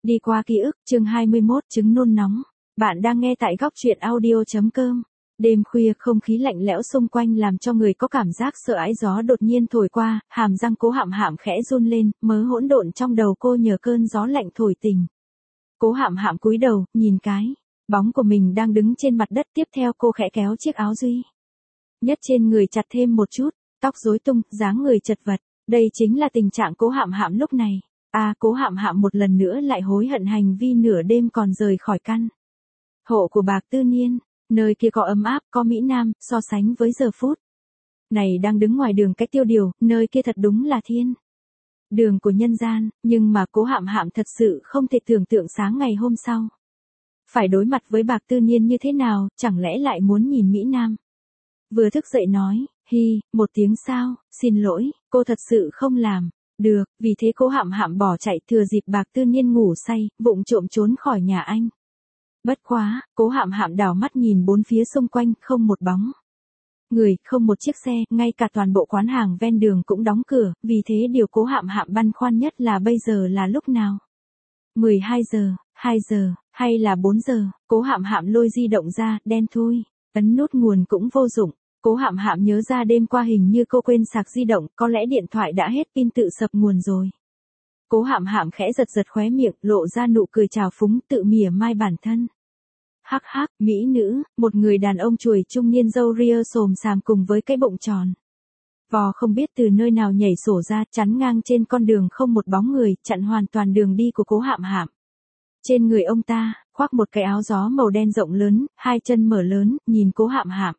Đi qua ký ức, chương 21, trứng nôn nóng. Bạn đang nghe tại góc truyện audio.com. Đêm khuya không khí lạnh lẽo xung quanh làm cho người có cảm giác sợ hãi, gió đột nhiên thổi qua, hàm răng Cố Hạm Hạm khẽ run lên, mớ hỗn độn trong đầu cô nhờ cơn gió lạnh thổi tỉnh. Cố Hạm Hạm cúi đầu, nhìn cái bóng của mình đang đứng trên mặt đất, tiếp theo cô khẽ kéo chiếc áo duy nhất trên người chặt thêm một chút, tóc rối tung, dáng người chật vật. Đây chính là tình trạng Cố Hạm Hạm lúc này. Cố Hạm Hạm một lần nữa lại hối hận hành vi nửa đêm còn rời khỏi căn hộ của Bạc Tư Niên, nơi kia có ấm áp, có Mỹ Nam, so sánh với giờ phút này đang đứng ngoài đường cách tiêu điều, nơi kia thật đúng là thiên đường của nhân gian, nhưng mà Cố Hạm Hạm thật sự không thể tưởng tượng sáng ngày hôm sau phải đối mặt với Bạc Tư Niên như thế nào, chẳng lẽ lại muốn nhìn Mỹ Nam. Vừa thức dậy nói, một tiếng sao, xin lỗi, cô thật sự không làm được, vì thế Cố Hạm Hạm bỏ chạy, thừa dịp Bạc Tư Niên ngủ say, vụng trộm trốn khỏi nhà anh. Bất quá, Cố Hạm Hạm đảo mắt nhìn bốn phía xung quanh, không một bóng người, không một chiếc xe, ngay cả toàn bộ quán hàng ven đường cũng đóng cửa, vì thế điều Cố Hạm Hạm băn khoăn nhất là bây giờ là lúc nào? 12 giờ, 2 giờ, hay là 4 giờ? Cố Hạm Hạm lôi di động ra, đen thui, ấn nút nguồn cũng vô dụng. Cố Hạm Hạm nhớ ra đêm qua hình như cô quên sạc di động, có lẽ điện thoại đã hết pin tự sập nguồn rồi. Cố Hạm Hạm khẽ giật giật khóe miệng, lộ ra nụ cười trào phúng, tự mỉa mai bản thân. Hắc hắc, mỹ nữ, một người đàn ông chuồi trung niên râu ria xồm xàm cùng với cái bụng tròn vò không biết từ nơi nào nhảy sổ ra, chắn ngang trên con đường không một bóng người, chặn hoàn toàn đường đi của Cố Hạm Hạm. Trên người ông ta, khoác một cái áo gió màu đen rộng lớn, hai chân mở lớn, nhìn Cố Hạm Hạm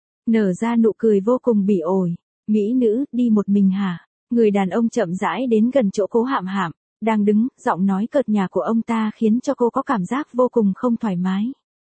nở ra nụ cười vô cùng bỉ ổi. Mỹ nữ, đi một mình hả? Người đàn ông chậm rãi đến gần chỗ Cố Hạm Hạm đang đứng, giọng nói cợt nhả của ông ta khiến cho cô có cảm giác vô cùng không thoải mái.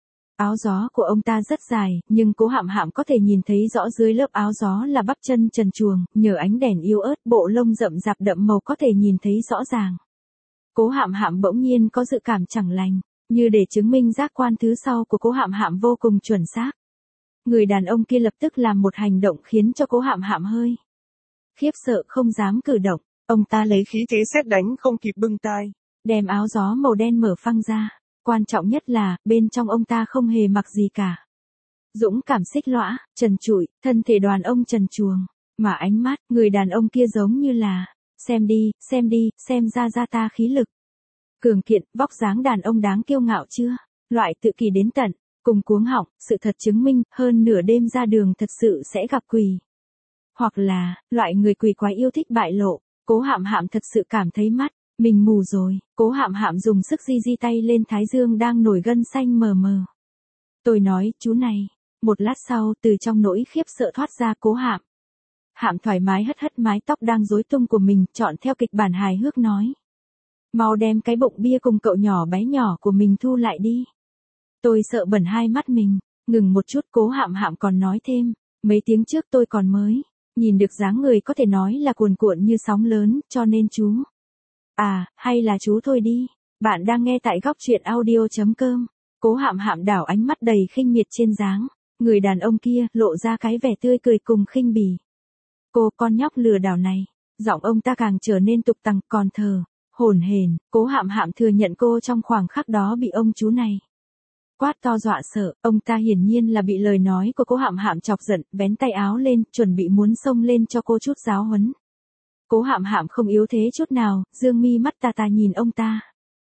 Áo gió của ông ta rất dài, nhưng Cố Hạm Hạm có thể nhìn thấy rõ dưới lớp áo gió là bắp chân trần truồng, nhờ ánh đèn yếu ớt, bộ lông rậm rạp đậm màu có thể nhìn thấy rõ ràng. Cố Hạm Hạm bỗng nhiên có dự cảm chẳng lành, như để chứng minh giác quan thứ sau của Cố Hạm Hạm vô cùng chuẩn xác. Người đàn ông kia lập tức làm một hành động khiến cho Cố Hạm Hạm hơi khiếp sợ, không dám cử động. Ông ta lấy khí thế sét đánh không kịp bưng tai, đem áo gió màu đen mở phăng ra. Quan trọng nhất là, bên trong ông ta không hề mặc gì cả. Dũng cảm xích lõa, trần trụi, thân thể đoàn ông trần truồng, mà ánh mắt, người đàn ông kia giống như là, xem đi, xem ra ta khí lực cường kiện, vóc dáng đàn ông đáng kiêu ngạo chưa? Loại tự kỳ đến tận cùng cuống họng, sự thật chứng minh, hơn nửa đêm ra đường thật sự sẽ gặp quỷ. Hoặc là, loại người quỷ quái yêu thích bại lộ. Cố Hạm Hạm thật sự cảm thấy mắt mình mù rồi. Cố Hạm Hạm dùng sức di tay lên thái dương đang nổi gân xanh mờ mờ. Tôi nói, chú này. Một lát sau, từ trong nỗi khiếp sợ thoát ra Cố Hạm Hạm thoải mái hất mái tóc đang rối tung của mình, chọn theo kịch bản hài hước nói. Mau đem cái bụng bia cùng cậu nhỏ bé nhỏ của mình thu lại đi. Tôi sợ bẩn hai mắt mình. Ngừng một chút, Cố Hạm Hạm còn nói thêm. Mấy tiếng trước tôi còn mới nhìn được dáng người có thể nói là cuồn cuộn như sóng lớn, cho nên chú. Hay là chú thôi đi. Bạn đang nghe tại góc truyện audio.com. Cố Hạm Hạm đảo ánh mắt đầy khinh miệt trên dáng người đàn ông kia, lộ ra cái vẻ tươi cười cùng khinh bỉ. Cô con nhóc lừa đảo này. Giọng ông ta càng trở nên tục tằng, còn thở hổn hển. Cố Hạm Hạm thừa nhận cô trong khoảng khắc đó bị ông chú này quát to dọa sợ. Ông ta hiển nhiên là bị lời nói của Cố Hạm Hạm chọc giận, vén tay áo lên, chuẩn bị muốn xông lên cho cô chút giáo huấn. Cố Hạm Hạm không yếu thế chút nào, dương mi mắt tà nhìn ông ta.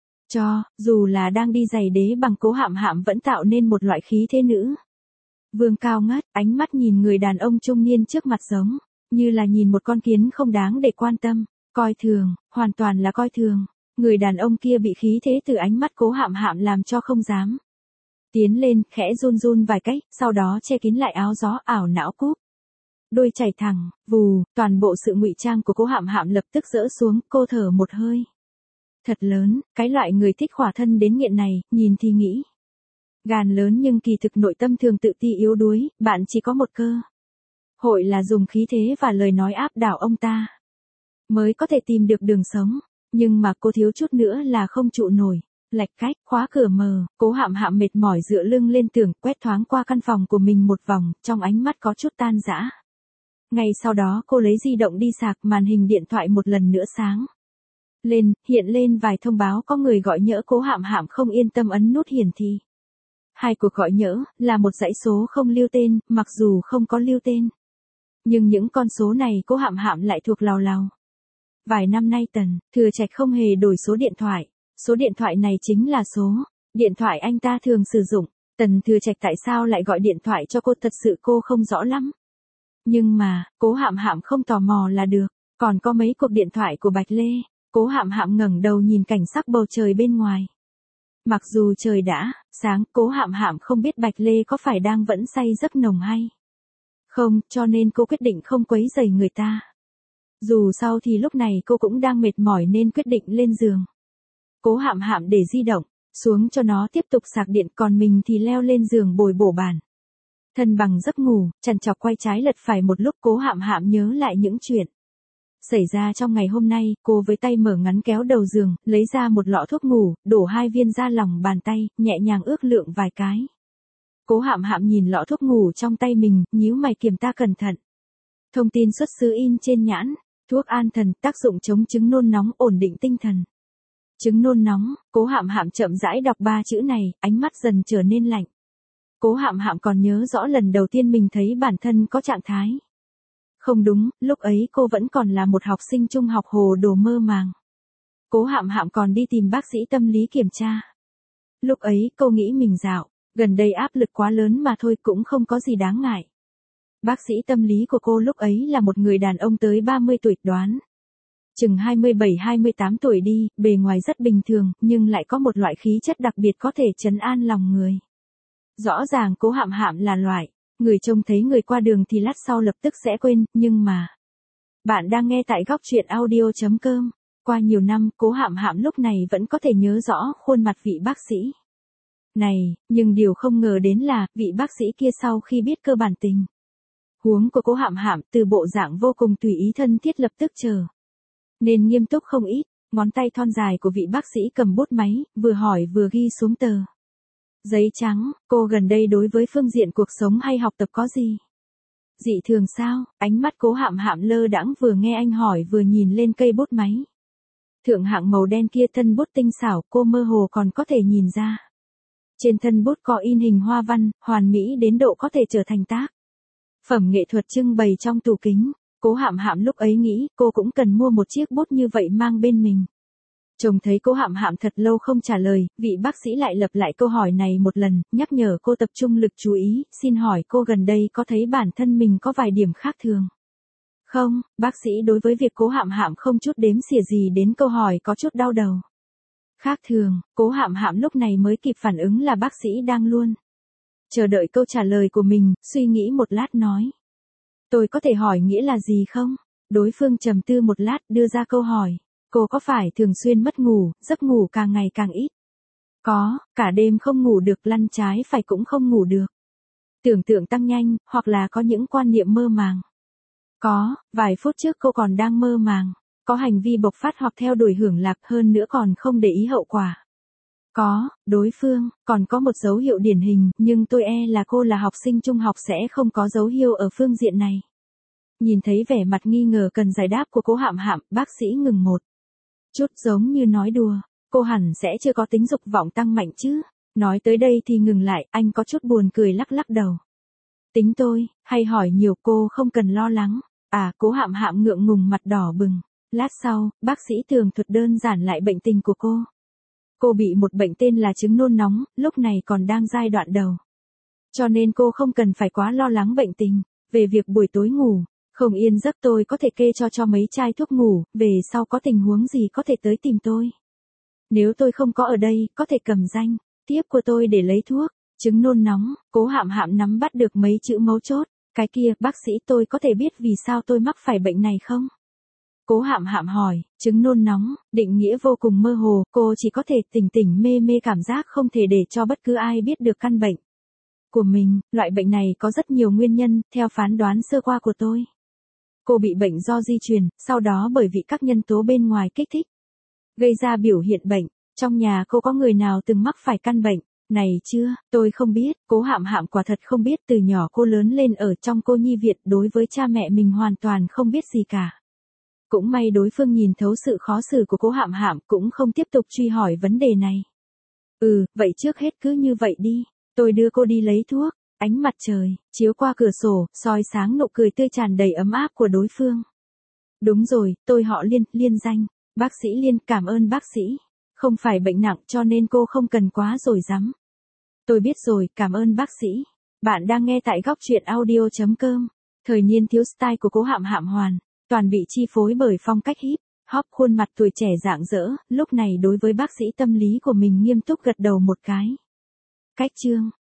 Dù là đang đi giày đế bằng, Cố Hạm Hạm vẫn tạo nên một loại khí thế nữ vương cao ngất, ánh mắt nhìn người đàn ông trung niên trước mặt giống như là nhìn một con kiến không đáng để quan tâm, coi thường, hoàn toàn là coi thường. Người đàn ông kia bị khí thế từ ánh mắt Cố Hạm Hạm làm cho không dám tiến lên, khẽ run vài cách, sau đó che kín lại áo gió, ảo não cúp đôi chảy thẳng, vù, toàn bộ sự ngụy trang của Cố Hạm Hạm lập tức rỡ xuống, cô thở một hơi thật lớn, cái loại người thích khỏa thân đến nghiện này, nhìn thì nghĩ gan lớn nhưng kỳ thực nội tâm thường tự ti yếu đuối, bạn chỉ có một cơ hội là dùng khí thế và lời nói áp đảo ông ta mới có thể tìm được đường sống, nhưng mà cô thiếu chút nữa là không trụ nổi. Lạch cách, khóa cửa mờ, Cố Hạm Hạm mệt mỏi dựa lưng lên tường, quét thoáng qua căn phòng của mình một vòng, trong ánh mắt có chút tan rã. Ngay sau đó cô lấy di động đi sạc, màn hình điện thoại một lần nữa sáng lên, hiện lên vài thông báo có người gọi nhỡ. Cố Hạm Hạm không yên tâm ấn nút hiển thị. Hai cuộc gọi nhỡ là một dãy số không lưu tên, mặc dù không có lưu tên. Nhưng những con số này Cố Hạm Hạm lại thuộc lào lào. Vài năm nay Tần Thừa Trạch không hề đổi số điện thoại. Số điện thoại này chính là số điện thoại anh ta thường sử dụng. Tần Thừa Trạch tại sao lại gọi điện thoại cho cô thật sự cô không rõ lắm. Nhưng mà, Cố Hạm Hạm không tò mò là được. Còn có mấy cuộc điện thoại của Bạch Lê. Cố Hạm Hạm ngẩng đầu nhìn cảnh sắc bầu trời bên ngoài. Mặc dù trời đã sáng, Cố Hạm Hạm không biết Bạch Lê có phải đang vẫn say giấc nồng hay không, cho nên cô quyết định không quấy rầy người ta. Dù sao thì lúc này cô cũng đang mệt mỏi nên quyết định lên giường. Cố Hạm Hạm để di động xuống cho nó tiếp tục sạc điện, còn mình thì leo lên giường bồi bổ bàn. Thân bằng giấc ngủ, trằn trọc quay trái lật phải một lúc. Cố Hạm Hạm nhớ lại những chuyện xảy ra trong ngày hôm nay. Cô với tay mở ngắn kéo đầu giường, lấy ra một lọ thuốc ngủ, đổ 2 viên ra lòng bàn tay, nhẹ nhàng ước lượng vài cái. Cố Hạm Hạm nhìn lọ thuốc ngủ trong tay mình, nhíu mày kiểm tra cẩn thận. Thông tin xuất xứ in trên nhãn: thuốc an thần, tác dụng chống chứng nôn nóng, ổn định tinh thần. Chứng nôn nóng. Cố Hạm Hạm chậm rãi đọc 3 chữ này, ánh mắt dần trở nên lạnh. Cố Hạm Hạm còn nhớ rõ lần đầu tiên mình thấy bản thân có trạng thái. Không đúng, lúc ấy cô vẫn còn là một học sinh trung học hồ đồ mơ màng. Cố Hạm Hạm còn đi tìm bác sĩ tâm lý kiểm tra. Lúc ấy cô nghĩ mình dạo gần đây áp lực quá lớn mà thôi, cũng không có gì đáng ngại. Bác sĩ tâm lý của cô lúc ấy là một người đàn ông tới 30 tuổi, đoán chừng 27-28 tuổi đi, bề ngoài rất bình thường, nhưng lại có một loại khí chất đặc biệt có thể trấn an lòng người. Rõ ràng Cố Hạm Hạm là loại người trông thấy người qua đường thì lát sau lập tức sẽ quên, nhưng mà... Bạn đang nghe tại góc truyện audio.com. Qua nhiều năm, Cố Hạm Hạm lúc này vẫn có thể nhớ rõ khuôn mặt vị bác sĩ này, nhưng điều không ngờ đến là, vị bác sĩ kia sau khi biết cơ bản tình huống của Cố Hạm Hạm, từ bộ dạng vô cùng tùy ý thân thiết lập tức trở nên nghiêm túc không ít. Ngón tay thon dài của vị bác sĩ cầm bút máy, vừa hỏi vừa ghi xuống tờ giấy trắng. Cô gần đây đối với phương diện cuộc sống hay học tập có gì dị thường sao? Ánh mắt Cố Hạm Hạm lơ đãng, vừa nghe anh hỏi vừa nhìn lên cây bút máy thượng hạng màu đen kia, thân bút tinh xảo, cô mơ hồ còn có thể nhìn ra. Trên thân bút có in hình hoa văn, hoàn mỹ đến độ có thể trở thành tác phẩm nghệ thuật trưng bày trong tủ kính. Cố Hạm Hạm lúc ấy nghĩ cô cũng cần mua một chiếc bút như vậy mang bên mình. Trông thấy Cố Hạm Hạm thật lâu không trả lời, vị bác sĩ lại lặp lại câu hỏi này một lần, nhắc nhở cô tập trung lực chú ý. Xin hỏi cô gần đây có thấy bản thân mình có vài điểm khác thường không? Bác sĩ đối với việc Cố Hạm Hạm không chút đếm xỉa gì đến câu hỏi có chút đau đầu. Khác thường. Cố Hạm Hạm lúc này mới kịp phản ứng là bác sĩ đang luôn chờ đợi câu trả lời của mình, suy nghĩ một lát nói: tôi có thể hỏi nghĩa là gì không? Đối phương trầm tư một lát, đưa ra câu hỏi: cô có phải thường xuyên mất ngủ, giấc ngủ càng ngày càng ít? Có, cả đêm không ngủ được, lăn trái phải cũng không ngủ được. Tưởng tượng tăng nhanh, hoặc là có những quan niệm mơ màng? Có, vài phút trước cô còn đang mơ màng. Có hành vi bộc phát hoặc theo đuổi hưởng lạc, hơn nữa còn không để ý hậu quả? Có. Đối phương còn có một dấu hiệu điển hình, nhưng tôi là cô là học sinh trung học sẽ không có dấu hiệu ở phương diện này. Nhìn thấy vẻ mặt nghi ngờ cần giải đáp của Cố Hạm Hạm, bác sĩ ngừng một chút, giống như nói đùa: cô hẳn sẽ chưa có tính dục vọng tăng mạnh chứ? Nói tới đây thì ngừng lại, anh có chút buồn cười lắc lắc đầu. Tính tôi, hay hỏi nhiều, cô không cần lo lắng. À, Cố Hạm Hạm ngượng ngùng mặt đỏ bừng. Lát sau, bác sĩ tường thuật đơn giản lại bệnh tình của cô. Cô bị một bệnh tên là chứng nôn nóng, lúc này còn đang giai đoạn đầu. Cho nên cô không cần phải quá lo lắng bệnh tình. Về việc buổi tối ngủ không yên giấc, tôi có thể kê cho mấy chai thuốc ngủ, về sau có tình huống gì có thể tới tìm tôi. Nếu tôi không có ở đây, có thể cầm danh tiếp của tôi để lấy thuốc. Chứng nôn nóng. Cố Hạm Hạm nắm bắt được mấy chữ mấu chốt. Cái kia, bác sĩ, tôi có thể biết vì sao tôi mắc phải bệnh này không? Cố Hạm Hạm hỏi. Chứng nôn nóng, định nghĩa vô cùng mơ hồ, cô chỉ có thể tỉnh tỉnh mê mê, cảm giác không thể để cho bất cứ ai biết được căn bệnh của mình. Loại bệnh này có rất nhiều nguyên nhân, theo phán đoán sơ qua của tôi. Cô bị bệnh do di truyền, sau đó bởi vì các nhân tố bên ngoài kích thích, gây ra biểu hiện bệnh. Trong nhà cô có người nào từng mắc phải căn bệnh này chưa? Tôi không biết. Cố Hạm Hạm quả thật không biết, từ nhỏ cô lớn lên ở trong cô nhi viện, đối với cha mẹ mình hoàn toàn không biết gì cả. Cũng may đối phương nhìn thấu sự khó xử của Cố Hạm Hạm, cũng không tiếp tục truy hỏi vấn đề này. Vậy trước hết cứ như vậy đi, tôi đưa cô đi lấy thuốc. Ánh mặt trời chiếu qua cửa sổ, soi sáng nụ cười tươi tràn đầy ấm áp của đối phương. Đúng rồi, tôi họ Liên, Liên danh. Bác sĩ Liên, cảm ơn bác sĩ. Không phải bệnh nặng cho nên cô không cần quá rồi dám. Tôi biết rồi, cảm ơn bác sĩ. Bạn đang nghe tại góc truyện audio.com. Thời niên thiếu style của Cố Hạm Hạm hoàn, toàn bị chi phối bởi phong cách hip hop, khuôn mặt tuổi trẻ rạng rỡ, lúc này đối với bác sĩ tâm lý của mình nghiêm túc gật đầu một cái. Cách chương